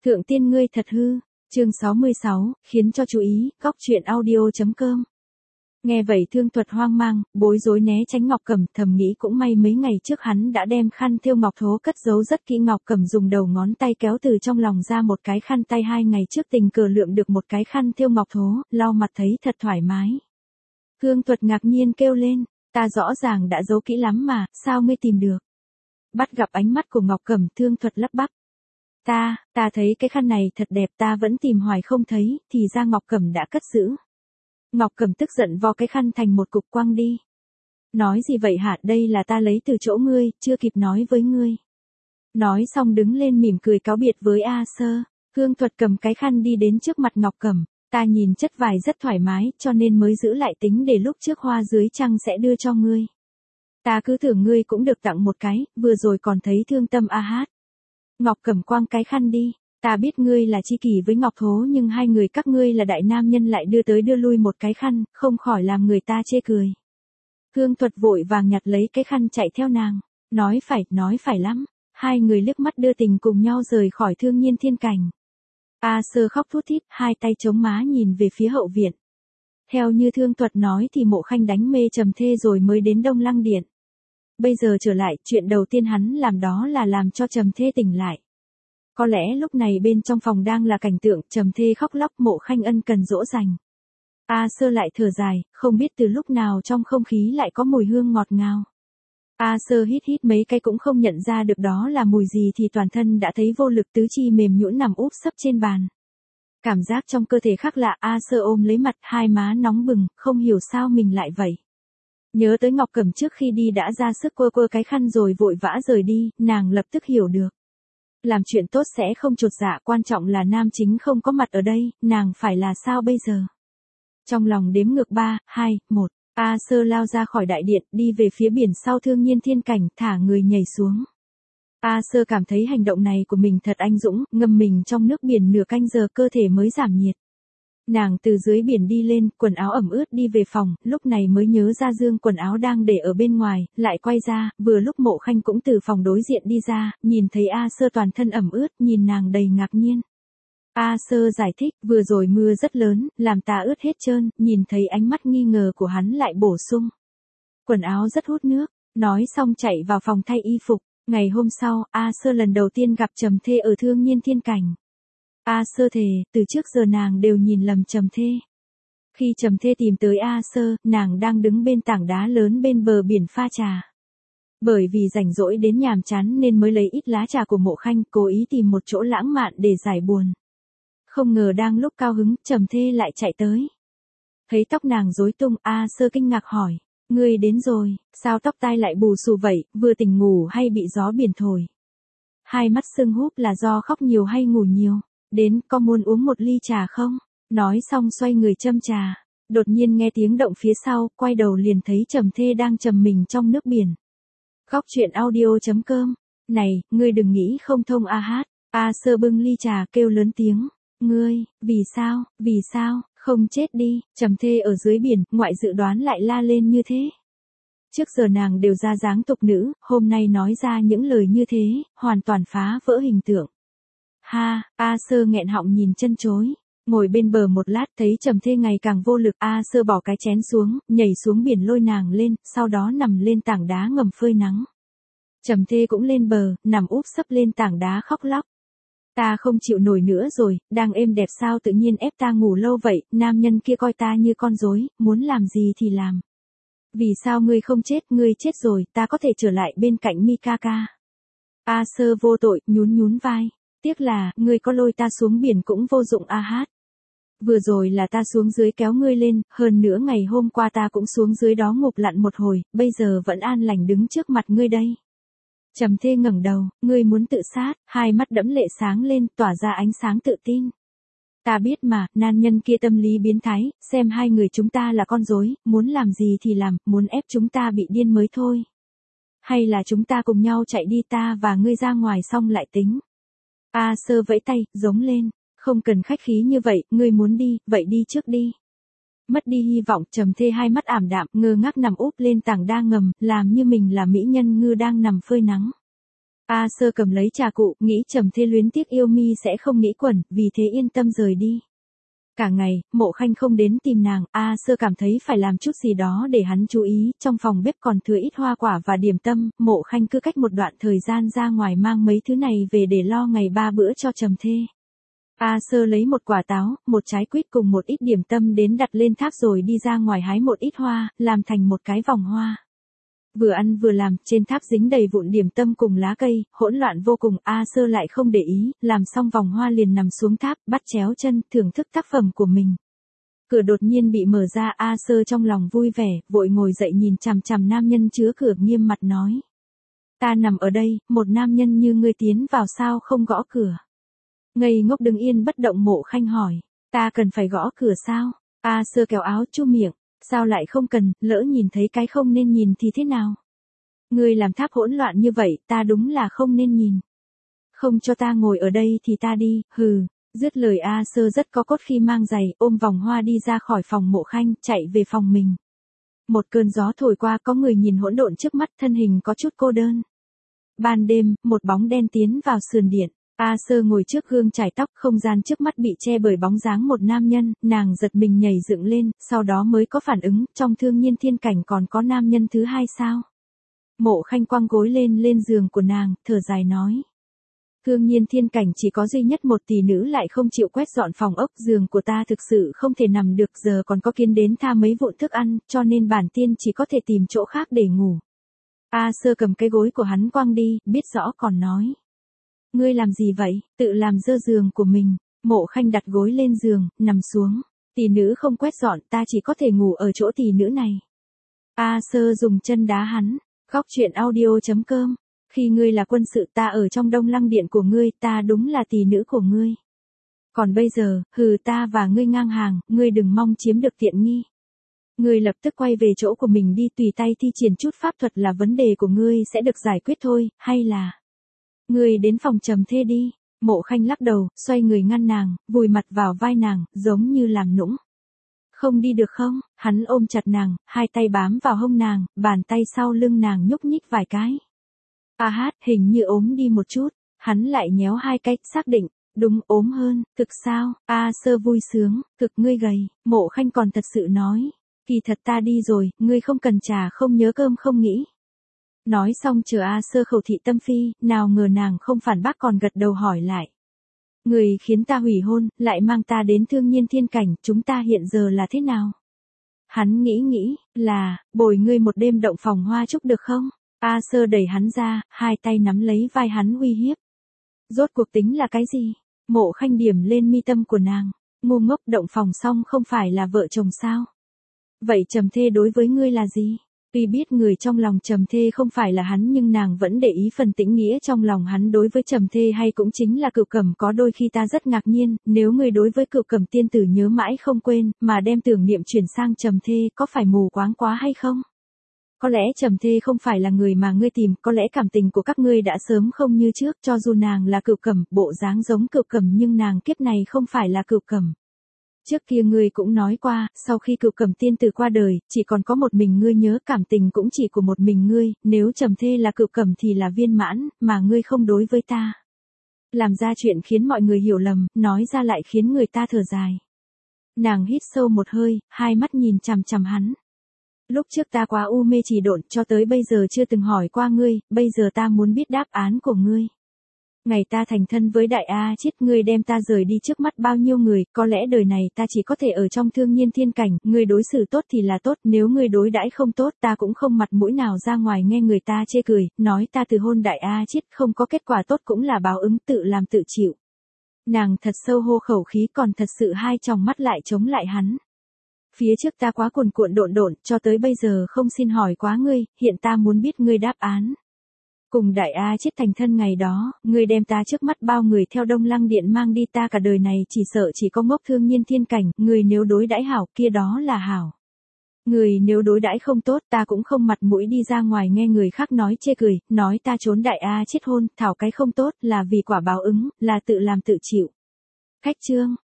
Thượng tiên ngươi thật hư, chương 66, khiến cho chú ý, góc truyện audio.com. Nghe vậy Thương Thuật hoang mang, bối rối né tránh Ngọc Cẩm, thầm nghĩ cũng may mấy ngày trước hắn đã đem khăn thêu ngọc thố cất giấu rất kỹ. Ngọc Cẩm dùng đầu ngón tay kéo từ trong lòng ra một cái khăn tay, 2 ngày trước tình cờ lượm được một cái khăn thêu ngọc thố, lau mặt thấy thật thoải mái. Thương Thuật ngạc nhiên kêu lên, ta rõ ràng đã giấu kỹ lắm mà, sao ngươi tìm được? Bắt gặp ánh mắt của Ngọc Cẩm, Thương Thuật lắp bắp. Ta thấy cái khăn này thật đẹp, ta vẫn tìm hoài không thấy, thì ra Ngọc Cẩm đã cất giữ. Ngọc Cẩm tức giận vo cái khăn thành một cục quăng đi. Nói gì vậy hả, đây là ta lấy từ chỗ ngươi, chưa kịp nói với ngươi. Nói xong đứng lên mỉm cười cáo biệt với A Sơ. Thương Thuật cầm cái khăn đi đến trước mặt Ngọc Cẩm, ta nhìn chất vải rất thoải mái, cho nên mới giữ lại tính để lúc trước hoa dưới trăng sẽ đưa cho ngươi. Ta cứ tưởng ngươi cũng được tặng một cái, vừa rồi còn thấy thương tâm a hát. Ngọc Cẩm quăng cái khăn đi, ta biết ngươi là tri kỷ với Ngọc Thố, nhưng hai người các ngươi là đại nam nhân lại đưa tới đưa lui một cái khăn, không khỏi làm người ta chê cười. Thương Thuật vội vàng nhặt lấy cái khăn chạy theo nàng, nói phải lắm. Hai người liếc mắt đưa tình cùng nhau rời khỏi Thương Nhiên Thiên Cảnh. A Sơ khóc thút thít, hai tay chống má nhìn về phía hậu viện. Theo như Thương Thuật nói thì Mộ Khanh đánh mê Trầm Thê rồi mới đến Đông Lăng Điện. Bây giờ trở lại, chuyện đầu tiên hắn làm đó là làm cho Trầm Thê tỉnh lại. Có lẽ lúc này bên trong phòng đang là cảnh tượng Trầm Thê khóc lóc, Mộ Khanh ân cần dỗ dành. A Sơ lại thở dài, không biết từ lúc nào trong không khí lại có mùi hương ngọt ngào. A Sơ hít mấy cái cũng không nhận ra được đó là mùi gì thì toàn thân đã thấy vô lực, tứ chi mềm nhũn nằm úp sấp trên bàn. Cảm giác trong cơ thể khác lạ, A Sơ ôm lấy mặt, hai má nóng bừng, không hiểu sao mình lại vậy. Nhớ tới Ngọc Cẩm trước khi đi đã ra sức quơ cái khăn rồi vội vã rời đi, nàng lập tức hiểu được. Làm chuyện tốt sẽ không chột dạ, quan trọng là nam chính không có mặt ở đây, nàng phải là sao bây giờ? Trong lòng đếm ngược 3, 2, 1, A Sơ lao ra khỏi đại điện, đi về phía biển sau Thương Nhiên Thiên Cảnh, thả người nhảy xuống. A Sơ cảm thấy hành động này của mình thật anh dũng, ngâm mình trong nước biển nửa canh giờ cơ thể mới giảm nhiệt. Nàng từ dưới biển đi lên, quần áo ẩm ướt đi về phòng, lúc này mới nhớ ra dương quần áo đang để ở bên ngoài, lại quay ra, vừa lúc Mộ Khanh cũng từ phòng đối diện đi ra, nhìn thấy A Sơ toàn thân ẩm ướt, nhìn nàng đầy ngạc nhiên. A Sơ giải thích, vừa rồi mưa rất lớn, làm ta ướt hết trơn, nhìn thấy ánh mắt nghi ngờ của hắn lại bổ sung. Quần áo rất hút nước, nói xong chạy vào phòng thay y phục. Ngày hôm sau, A Sơ lần đầu tiên gặp Trầm Thê ở Thương Nhiên Thiên Cảnh. A Sơ thề, từ trước giờ nàng đều nhìn lầm Trầm Thê. Khi Trầm Thê tìm tới A Sơ, nàng đang đứng bên tảng đá lớn bên bờ biển pha trà. Bởi vì rảnh rỗi đến nhàm chán nên mới lấy ít lá trà của Mộ Khanh, cố ý tìm một chỗ lãng mạn để giải buồn. Không ngờ đang lúc cao hứng, Trầm Thê lại chạy tới. Thấy tóc nàng rối tung, A Sơ kinh ngạc hỏi, ngươi đến rồi, sao tóc tai lại bù xù vậy, vừa tỉnh ngủ hay bị gió biển thổi? Hai mắt sưng húp là do khóc nhiều hay ngủ nhiều? Đến, có muốn uống một ly trà không? Nói xong xoay người châm trà. Đột nhiên nghe tiếng động phía sau, quay đầu liền thấy Trầm Thê đang trầm mình trong nước biển. Góc truyện audio.com. Này, ngươi đừng nghĩ không thông a hát. A Sơ bưng ly trà kêu lớn tiếng. Ngươi, vì sao, không chết đi. Trầm Thê ở dưới biển, ngoại dự đoán lại la lên như thế. Trước giờ nàng đều ra dáng tục nữ, hôm nay nói ra những lời như thế, hoàn toàn phá vỡ hình tượng. Ha, A Sơ nghẹn họng nhìn chân chối. Ngồi bên bờ một lát thấy Trầm Thê ngày càng vô lực, A Sơ bỏ cái chén xuống, nhảy xuống biển lôi nàng lên, sau đó nằm lên tảng đá ngầm phơi nắng. Trầm Thê cũng lên bờ, nằm úp sấp lên tảng đá khóc lóc. Ta không chịu nổi nữa rồi, đang êm đẹp sao tự nhiên ép ta ngủ lâu vậy, nam nhân kia coi ta như con rối, muốn làm gì thì làm. Vì sao ngươi không chết, ngươi chết rồi, ta có thể trở lại bên cạnh Mikaka. A Sơ vô tội, nhún vai. Tiếc là, ngươi có lôi ta xuống biển cũng vô dụng a hát. Vừa rồi là ta xuống dưới kéo ngươi lên, hơn nữa ngày hôm qua ta cũng xuống dưới đó ngụp lặn một hồi, bây giờ vẫn an lành đứng trước mặt ngươi đây. Trầm Thê ngẩng đầu, ngươi muốn tự sát, hai mắt đẫm lệ sáng lên, tỏa ra ánh sáng tự tin. Ta biết mà, nam nhân kia tâm lý biến thái, xem hai người chúng ta là con rối, muốn làm gì thì làm, muốn ép chúng ta bị điên mới thôi. Hay là chúng ta cùng nhau chạy đi, ta và ngươi ra ngoài xong lại tính. A Sơ vẫy tay, giống lên, không cần khách khí như vậy, ngươi muốn đi, vậy đi trước đi. Mất đi hy vọng, Trầm Thê hai mắt ảm đạm, ngơ ngác nằm úp lên tảng đá ngầm, làm như mình là mỹ nhân ngư đang nằm phơi nắng. A Sơ cầm lấy trà cụ, nghĩ Trầm Thê luyến tiếc yêu mi sẽ không nghĩ quẩn, vì thế yên tâm rời đi. Cả ngày, Mộ Khanh không đến tìm nàng, A Sơ cảm thấy phải làm chút gì đó để hắn chú ý, trong phòng bếp còn thừa ít hoa quả và điểm tâm, Mộ Khanh cứ cách một đoạn thời gian ra ngoài mang mấy thứ này về để lo ngày 3 bữa cho Trầm Thê. A Sơ lấy một quả táo, một trái quýt cùng một ít điểm tâm đến đặt lên tháp rồi đi ra ngoài hái một ít hoa, làm thành một cái vòng hoa. Vừa ăn vừa làm, trên tháp dính đầy vụn điểm tâm cùng lá cây, hỗn loạn vô cùng, A Sơ lại không để ý, làm xong vòng hoa liền nằm xuống tháp, bắt chéo chân, thưởng thức tác phẩm của mình. Cửa đột nhiên bị mở ra, A Sơ trong lòng vui vẻ, vội ngồi dậy nhìn chằm chằm nam nhân chứa cửa nghiêm mặt nói. Ta nằm ở đây, một nam nhân như ngươi tiến vào sao không gõ cửa. Ngây ngốc đứng yên bất động. Mộ Khanh hỏi, ta cần phải gõ cửa sao? A Sơ kéo áo chu miệng, sao lại không cần, lỡ nhìn thấy cái không nên nhìn thì thế nào? Ngươi làm tháp hỗn loạn như vậy, ta đúng là không nên nhìn. Không cho ta ngồi ở đây thì ta đi, hừ. Dứt lời A Sơ rất có cốt khi mang giày, ôm vòng hoa đi ra khỏi phòng Mộ Khanh, chạy về phòng mình. Một cơn gió thổi qua, có người nhìn hỗn độn trước mắt, thân hình có chút cô đơn. Ban đêm, một bóng đen tiến vào sườn điện. A Sơ ngồi trước gương chải tóc, không gian trước mắt bị che bởi bóng dáng một nam nhân, nàng giật mình nhảy dựng lên, sau đó mới có phản ứng, trong Thương Nhiên Thiên Cảnh còn có nam nhân thứ hai sao? Mộ Khanh quăng gối lên giường của nàng, thở dài nói. Thương Nhiên Thiên Cảnh chỉ có duy nhất một tỷ nữ lại không chịu quét dọn phòng ốc, giường của ta thực sự không thể nằm được, giờ còn có kiến đến tha mấy vụn thức ăn, cho nên bản tiên chỉ có thể tìm chỗ khác để ngủ. A Sơ cầm cái gối của hắn quăng đi, biết rõ còn nói. Ngươi làm gì vậy, tự làm dơ giường của mình. Mộ Khanh đặt gối lên giường, nằm xuống. Tỷ nữ không quét dọn, ta chỉ có thể ngủ ở chỗ tỷ nữ này. A Sơ dùng chân đá hắn. Góc truyện audio.com. Khi ngươi là quân sự, ta ở trong Đông Lăng điện của ngươi, ta đúng là tỷ nữ của ngươi. Còn bây giờ, ta và ngươi ngang hàng, ngươi đừng mong chiếm được tiện nghi. Ngươi lập tức quay về chỗ của mình đi, tùy tay thi triển chút pháp thuật là vấn đề của ngươi sẽ được giải quyết thôi, hay là... Ngươi đến phòng Trầm Thê đi. Mộ Khanh lắc đầu, xoay người ngăn nàng, vùi mặt vào vai nàng, giống như làm nũng. Không đi được không? Hắn ôm chặt nàng, hai tay bám vào hông nàng, bàn tay sau lưng nàng nhúc nhích vài cái. A hát, hình như ốm đi một chút. Hắn lại nhéo hai cách, xác định. Đúng, ốm hơn. Thực sao? A Sơ vui sướng. Thực, ngươi gầy. Mộ Khanh còn thật sự nói. Kỳ thật ta đi rồi, ngươi không cần trà không nhớ cơm không nghĩ. Nói xong chờ A Sơ khẩu thị tâm phi, nào ngờ nàng không phản bác còn gật đầu hỏi lại. Người khiến ta hủy hôn, lại mang ta đến Thương Nhiên Thiên Cảnh, chúng ta hiện giờ là thế nào? Hắn nghĩ, là, bồi ngươi một đêm động phòng hoa chúc được không? A Sơ đẩy hắn ra, hai tay nắm lấy vai hắn uy hiếp. Rốt cuộc tính là cái gì? Mộ Khanh điểm lên mi tâm của nàng. Ngu ngốc, động phòng xong không phải là vợ chồng sao? Vậy Trầm Thê đối với ngươi là gì? Tuy biết người trong lòng Trầm Thê không phải là hắn nhưng nàng vẫn để ý phần tĩnh nghĩa trong lòng hắn đối với Trầm Thê hay cũng chính là Cửu Cẩm. Có đôi khi ta rất ngạc nhiên, nếu người đối với Cửu Cẩm tiên tử nhớ mãi không quên, mà đem tưởng niệm chuyển sang Trầm Thê, có phải mù quáng quá hay không? Có lẽ Trầm Thê không phải là người mà ngươi tìm, có lẽ cảm tình của các ngươi đã sớm không như trước, cho dù nàng là Cửu Cẩm, bộ dáng giống Cửu Cẩm nhưng nàng kiếp này không phải là Cửu Cẩm. Trước kia ngươi cũng nói qua, sau khi Cửu Cẩm tiên tử qua đời, chỉ còn có một mình ngươi nhớ, cảm tình cũng chỉ của một mình ngươi, nếu Trầm Thê là Cửu Cẩm thì là viên mãn, mà ngươi không đối với ta. Làm ra chuyện khiến mọi người hiểu lầm, nói ra lại khiến người ta thở dài. Nàng hít sâu một hơi, hai mắt nhìn chằm chằm hắn. Lúc trước ta quá u mê trì độn, cho tới bây giờ chưa từng hỏi qua ngươi, bây giờ ta muốn biết đáp án của ngươi. Ngày ta thành thân với Đại A Chiết, ngươi đem ta rời đi trước mắt bao nhiêu người, có lẽ đời này ta chỉ có thể ở trong Thương Nhiên Thiên Cảnh, ngươi đối xử tốt thì là tốt, nếu ngươi đối đãi không tốt ta cũng không mặt mũi nào ra ngoài nghe người ta chê cười, nói ta từ hôn Đại A Chiết không có kết quả tốt cũng là báo ứng, tự làm tự chịu. Nàng thật sâu hô khẩu khí, còn thật sự hai tròng mắt lại chống lại hắn. Phía trước ta quá cuồn cuộn độn, cho tới bây giờ không xin hỏi quá ngươi, hiện ta muốn biết ngươi đáp án. Cùng Đại A Chiết thành thân ngày đó, ngươi đem ta trước mắt bao người theo Đông Lăng điện mang đi, ta cả đời này chỉ sợ chỉ có ngốc Thương Nhiên Thiên Cảnh, ngươi nếu đối đãi hảo kia đó là hảo. Ngươi nếu đối đãi không tốt ta cũng không mặt mũi đi ra ngoài nghe người khác nói chê cười, nói ta trốn Đại A Chiết hôn, thảo cái không tốt là vì quả báo ứng, là tự làm tự chịu. Khách chương.